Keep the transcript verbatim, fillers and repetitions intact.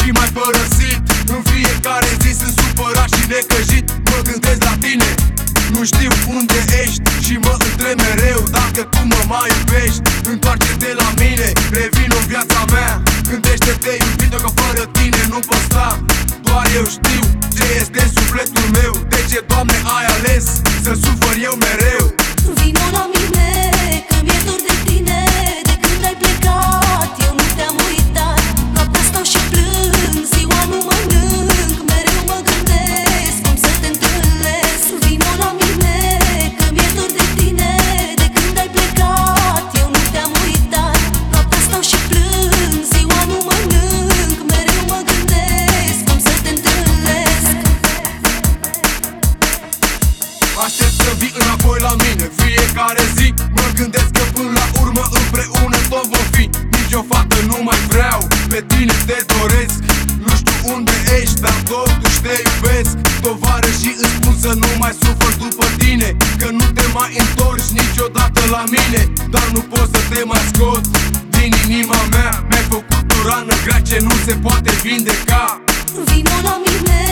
și m-ai părăsit. În fiecare zi sunt supărat și necăjit. Mă gândesc la tine, nu știu unde ești și mă întreb mereu dacă tu mă mai iubești. Întoarce-te la mine, revin în viața mea. Gândește-te, iubito, că fără tine nu pot sta. Doar eu știu ce este în sufletul meu. De ce, Doamne, ai ales să sufăr eu mereu? Vino la mine, că mi-e dor de tine. De când ai plecat, eu nu te-am uitat. Noaptea stau și plâng, ziua nu mănânc. Mereu mă gândesc cum să te întâlnesc. Vino la mine, că mi-e dor de tine. De când ai plecat, eu nu te-am uitat. Noaptea stau și plâng, ziua nu mănânc. Mereu mă gândesc cum să te întâlnesc. Aștept să vii înapoi la mine fiecare zi. Mă gândesc că până la urmă împreună tot vom fi. Nici o fată nu mai vreau, pe tine te doresc. Nu știu unde ești, dar totuși te iubesc. Tovarășii îmi spun să nu mai sufăr după tine, că nu te mai întorci niciodată la mine. Dar nu pot să te mai scot din inima mea. Mi-ai făcut o rană grea ce nu se poate vindeca. Vino la mine,